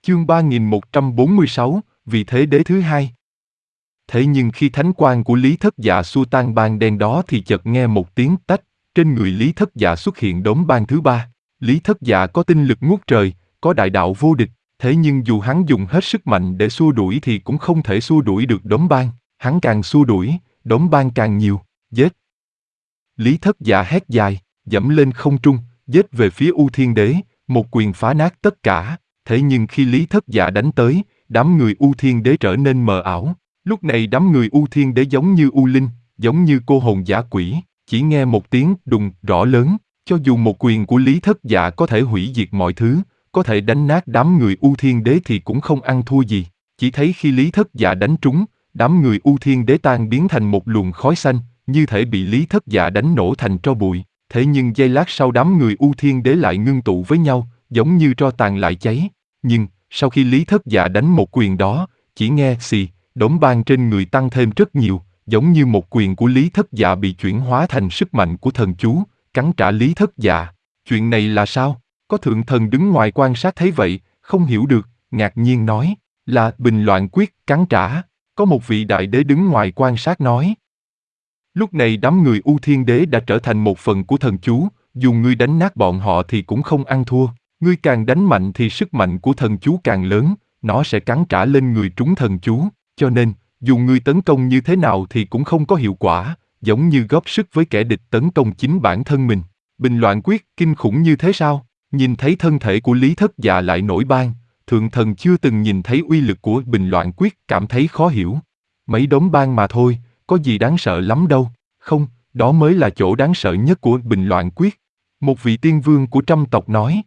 Chương 3146, vì thế đế thứ hai. Thế nhưng khi thánh quang của Lý Thất Dạ xua tan ban đen đó thì chợt nghe một tiếng tách, trên người Lý Thất Dạ xuất hiện đốm ban thứ ba. Lý Thất Dạ có tinh lực ngút trời, có đại đạo vô địch, thế nhưng dù hắn dùng hết sức mạnh để xua đuổi thì cũng không thể xua đuổi được đốm ban, hắn càng xua đuổi, đốm ban càng nhiều, giết. Lý Thất Dạ hét dài, dẫm lên không trung, giết về phía U Thiên Đế, một quyền phá nát tất cả, thế nhưng khi Lý Thất Dạ đánh tới, đám người U Thiên Đế trở nên mờ ảo. Lúc này đám người U Thiên Đế giống như U Linh, giống như cô hồn dã quỷ, chỉ nghe một tiếng đùng rõ lớn, cho dù một quyền của Lý Thất Dạ có thể hủy diệt mọi thứ, có thể đánh nát đám người U Thiên Đế thì cũng không ăn thua gì. Chỉ thấy khi Lý Thất Dạ đánh trúng, đám người U Thiên Đế tan biến thành một luồng khói xanh, như thể bị Lý Thất Dạ đánh nổ thành tro bụi. Thế nhưng giây lát sau đám người U Thiên Đế lại ngưng tụ với nhau, giống như tro tàn lại cháy. Nhưng, sau khi Lý Thất Dạ đánh một quyền đó, chỉ nghe xì, đốm ban trên người tăng thêm rất nhiều, giống như một quyền của Lý Thất Dạ bị chuyển hóa thành sức mạnh của thần chú, cắn trả Lý Thất Dạ. Chuyện này là sao? Có thượng thần đứng ngoài quan sát thấy vậy, không hiểu được, ngạc nhiên nói, là bình loạn quyết cắn trả. Có một vị đại đế đứng ngoài quan sát nói. Lúc này đám người U Thiên Đế đã trở thành một phần của thần chú, dù ngươi đánh nát bọn họ thì cũng không ăn thua. Ngươi càng đánh mạnh thì sức mạnh của thần chú càng lớn, nó sẽ cắn trả lên người trúng thần chú, cho nên, dù ngươi tấn công như thế nào thì cũng không có hiệu quả, giống như góp sức với kẻ địch tấn công chính bản thân mình. Bình loạn quyết kinh khủng như thế sao? Nhìn thấy thân thể của Lý Thất Dạ lại nổi ban, thượng thần chưa từng nhìn thấy uy lực của bình loạn quyết, cảm thấy khó hiểu. Mấy đốm ban mà thôi, có gì đáng sợ lắm đâu. Không, đó mới là chỗ đáng sợ nhất của bình loạn quyết. Một vị tiên vương của trăm tộc nói.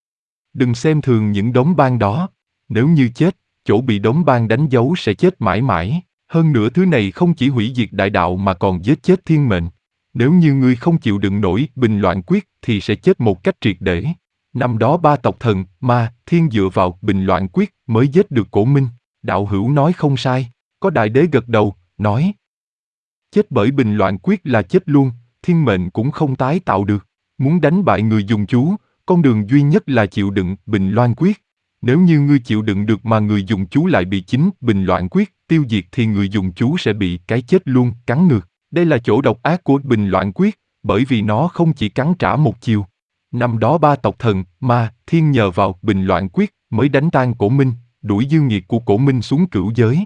Đừng xem thường những đốm ban đó. Nếu như chết, chỗ bị đốm ban đánh dấu sẽ chết mãi mãi. Hơn nữa thứ này không chỉ hủy diệt đại đạo mà còn giết chết thiên mệnh. Nếu như ngươi không chịu đựng nổi bình loạn quyết thì sẽ chết một cách triệt để. Năm đó ba tộc thần, ma, thiên dựa vào bình loạn quyết mới giết được Cổ Minh. Đạo hữu nói không sai. Có đại đế gật đầu, nói. Chết bởi bình loạn quyết là chết luôn, thiên mệnh cũng không tái tạo được. Muốn đánh bại người dùng chú, con đường duy nhất là chịu đựng bình loạn quyết. Nếu như ngươi chịu đựng được mà người dùng chú lại bị chính bình loạn quyết tiêu diệt thì người dùng chú sẽ bị cái chết luôn cắn ngược. Đây là chỗ độc ác của bình loạn quyết, bởi vì nó không chỉ cắn trả một chiều. Năm đó ba tộc thần, ma, thiên nhờ vào bình loạn quyết mới đánh tan Cổ Minh, đuổi dư nghiệt của Cổ Minh xuống cửu giới.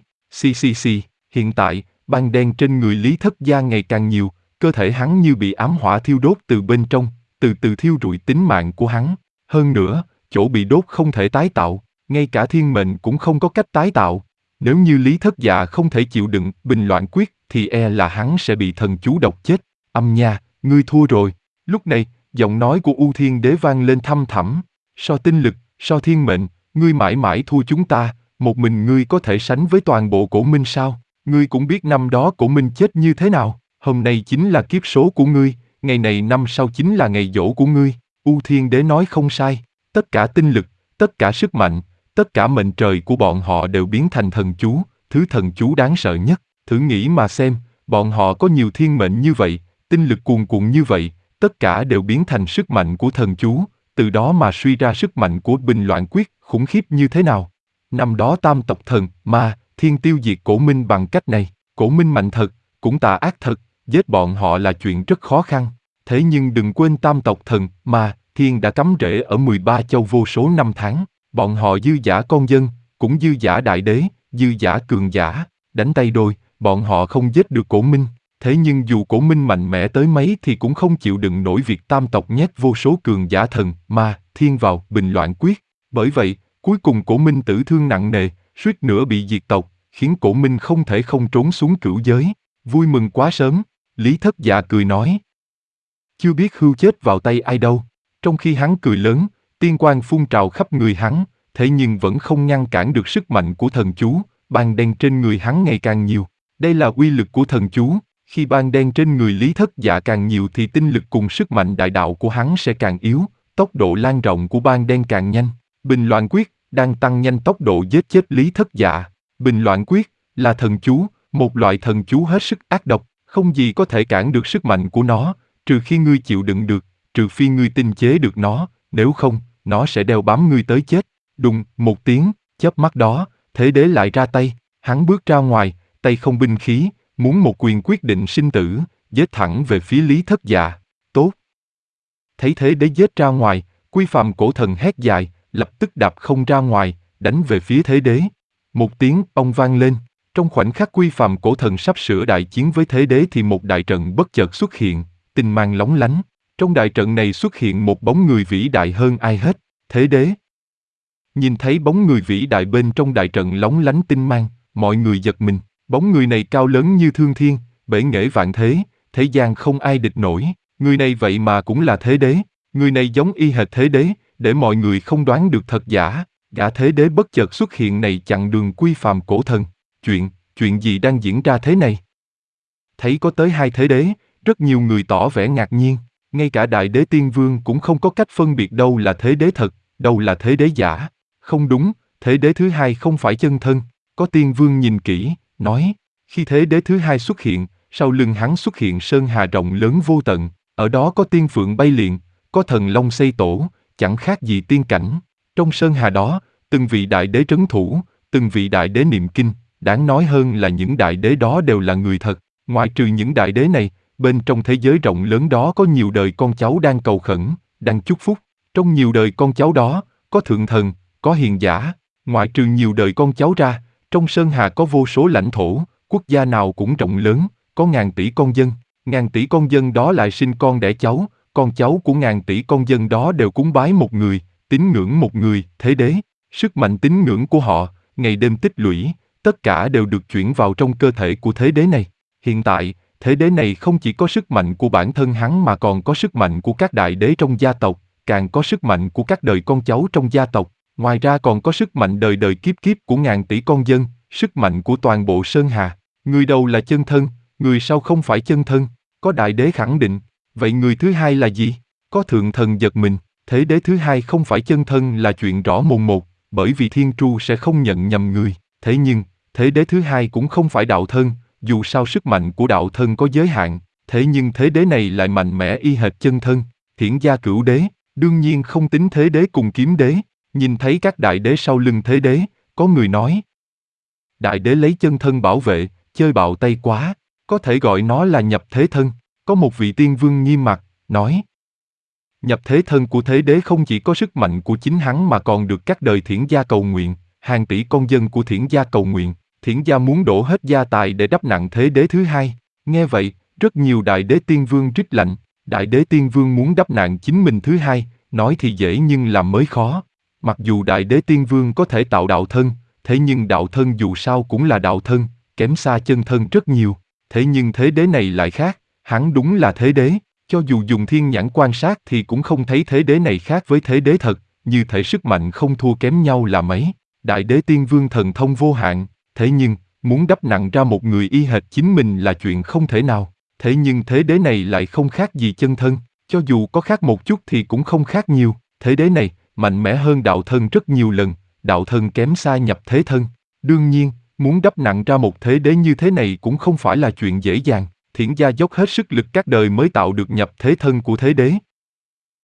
Hiện tại, ban đen trên người Lý Thất Gia ngày càng nhiều, cơ thể hắn như bị ám hỏa thiêu đốt từ bên trong, từ từ thiêu rụi tính mạng của hắn. Hơn nữa, chỗ bị đốt không thể tái tạo, ngay cả thiên mệnh cũng không có cách tái tạo. Nếu như Lý Thất Dạ không thể chịu đựng bình loạn quyết thì là hắn sẽ bị thần chú độc chết. Âm nha, ngươi thua rồi. Lúc này, giọng nói của U Thiên Đế vang lên thăm thẳm. So tinh lực, so thiên mệnh, ngươi mãi mãi thua chúng ta, một mình ngươi có thể sánh với toàn bộ Cổ Minh sao? Ngươi cũng biết năm đó Cổ Minh chết như thế nào, hôm nay chính là kiếp số của ngươi, ngày này năm sau chính là ngày giỗ của ngươi. U Thiên Đế nói không sai, tất cả tinh lực, tất cả sức mạnh, tất cả mệnh trời của bọn họ đều biến thành thần chú, thứ thần chú đáng sợ nhất. Thử nghĩ mà xem, bọn họ có nhiều thiên mệnh như vậy, tinh lực cuồn cuộn như vậy, tất cả đều biến thành sức mạnh của thần chú, từ đó mà suy ra sức mạnh của bình loạn quyết khủng khiếp như thế nào. Năm đó tam tộc thần, ma, thiên tiêu diệt Cổ Minh bằng cách này. Cổ Minh mạnh thật, cũng tà ác thật, giết bọn họ là chuyện rất khó khăn. Thế nhưng đừng quên tam tộc thần, ma, thiên đã cắm rễ ở 13 châu vô số năm tháng. Bọn họ dư dả con dân, cũng dư dả đại đế, dư dả cường giả. Đánh tay đôi, bọn họ không giết được Cổ Minh. Thế nhưng dù Cổ Minh mạnh mẽ tới mấy thì cũng không chịu đựng nổi việc tam tộc nhét vô số cường giả thần, ma, thiên vào bình loạn quyết. Bởi vậy, cuối cùng Cổ Minh tử thương nặng nề, suýt nữa bị diệt tộc, khiến Cổ Minh không thể không trốn xuống cửu giới. Vui mừng quá sớm, Lý Thất Dạ cười nói. Chưa biết hưu chết vào tay ai đâu. Trong khi hắn cười lớn, tiên quang phun trào khắp người hắn, thế nhưng vẫn không ngăn cản được sức mạnh của thần chú, ban đen trên người hắn ngày càng nhiều. Đây là uy lực của thần chú, khi ban đen trên người Lý Thất Dạ càng nhiều thì tinh lực cùng sức mạnh đại đạo của hắn sẽ càng yếu, tốc độ lan rộng của ban đen càng nhanh. Bình loạn quyết đang tăng nhanh tốc độ giết chết Lý Thất Dạ. Bình loạn quyết là thần chú, một loại thần chú hết sức ác độc, không gì có thể cản được sức mạnh của nó, trừ khi ngươi chịu đựng được, trừ phi ngươi tinh chế được nó, nếu không, nó sẽ đeo bám ngươi tới chết. Đùng, một tiếng, chớp mắt đó, thế đế lại ra tay, hắn bước ra ngoài, tay không binh khí, muốn một quyền quyết định sinh tử, giết thẳng về phía Lý Thất Dạ. Tốt! Thấy thế đế giết ra ngoài, Quy Phàm cổ thần hét dài, lập tức đạp không ra ngoài, đánh về phía thế đế. Một tiếng ong vang lên, trong khoảnh khắc Quy Phàm cổ thần sắp sửa đại chiến với thế đế thì một đại trận bất chợt xuất hiện, tinh mang lóng lánh. Trong đại trận này xuất hiện một bóng người vĩ đại hơn ai hết, thế đế. Nhìn thấy bóng người vĩ đại bên trong đại trận lóng lánh tinh mang, mọi người giật mình. Bóng người này cao lớn như thương thiên, bể nghệ vạn thế gian không ai địch nổi. Người này vậy mà cũng là thế đế. Người này giống y hệt thế đế, để mọi người không đoán được thật giả. Gã thế đế bất chợt xuất hiện này chặn đường Quy Phàm cổ thần. Chuyện gì đang diễn ra thế này? Thấy có tới hai thế đế, rất nhiều người tỏ vẻ ngạc nhiên. Ngay cả Đại Đế Tiên Vương cũng không có cách phân biệt đâu là thế đế thật, đâu là thế đế giả. Không đúng, thế đế thứ hai không phải chân thân. Có Tiên Vương nhìn kỹ, nói, khi thế đế thứ hai xuất hiện, sau lưng hắn xuất hiện sơn hà rộng lớn vô tận, ở đó có tiên phượng bay liệng, có thần long xây tổ, chẳng khác gì tiên cảnh. Trong sơn hà đó, từng vị đại đế trấn thủ, từng vị đại đế niệm kinh, đáng nói hơn là những đại đế đó đều là người thật. Ngoại trừ những đại đế này, bên trong thế giới rộng lớn đó có nhiều đời con cháu đang cầu khẩn, đang chúc phúc. Trong nhiều đời con cháu đó, có thượng thần, có hiền giả. Ngoại trừ nhiều đời con cháu ra, trong sơn hà có vô số lãnh thổ, quốc gia nào cũng rộng lớn, có ngàn tỷ con dân. Ngàn tỷ con dân đó lại sinh con đẻ cháu, con cháu của ngàn tỷ con dân đó đều cúng bái một người, tín ngưỡng một người, thế đế. Sức mạnh tín ngưỡng của họ, ngày đêm tích lũy, tất cả đều được chuyển vào trong cơ thể của thế đế này. Hiện tại, thế đế này không chỉ có sức mạnh của bản thân hắn mà còn có sức mạnh của các đại đế trong gia tộc, càng có sức mạnh của các đời con cháu trong gia tộc. Ngoài ra còn có sức mạnh đời đời kiếp kiếp của ngàn tỷ con dân, sức mạnh của toàn bộ sơn hà. Người đầu là chân thân, người sau không phải chân thân. Có đại đế khẳng định, vậy người thứ hai là gì? Có thượng thần giật mình, thế đế thứ hai không phải chân thân là chuyện rõ mồn một, bởi vì Thiên Tru sẽ không nhận nhầm người. Thế nhưng, thế đế thứ hai cũng không phải đạo thân, dù sao sức mạnh của đạo thân có giới hạn, thế nhưng thế đế này lại mạnh mẽ y hệt chân thân, Thiển gia cửu đế, đương nhiên không tính thế đế cùng kiếm đế. Nhìn thấy các đại đế sau lưng thế đế, có người nói, đại đế lấy chân thân bảo vệ, chơi bạo tay quá, có thể gọi nó là nhập thế thân. Có một vị tiên vương nghiêm mặt, nói, nhập thế thân của thế đế không chỉ có sức mạnh của chính hắn mà còn được các đời Thiển gia cầu nguyện, hàng tỷ con dân của Thiển gia cầu nguyện. Thiển gia muốn đổ hết gia tài để đắp nặng thế đế thứ hai. Nghe vậy, rất nhiều đại đế tiên vương rít lạnh. Đại đế tiên vương muốn đắp nặng chính mình thứ hai, nói thì dễ nhưng làm mới khó. Mặc dù đại đế tiên vương có thể tạo đạo thân, thế nhưng đạo thân dù sao cũng là đạo thân, kém xa chân thân rất nhiều. Thế nhưng thế đế này lại khác, hắn đúng là thế đế. Cho dù dùng thiên nhãn quan sát thì cũng không thấy thế đế này khác với thế đế thật, như thể sức mạnh không thua kém nhau là mấy. Đại đế tiên vương thần thông vô hạn, thế nhưng, muốn đắp nặng ra một người y hệt chính mình là chuyện không thể nào. Thế nhưng thế đế này lại không khác gì chân thân, cho dù có khác một chút thì cũng không khác nhiều. Thế đế này, mạnh mẽ hơn đạo thân rất nhiều lần, đạo thân kém xa nhập thế thân. Đương nhiên, muốn đắp nặng ra một thế đế như thế này cũng không phải là chuyện dễ dàng. Thiển gia dốc hết sức lực các đời mới tạo được nhập thế thân của thế đế.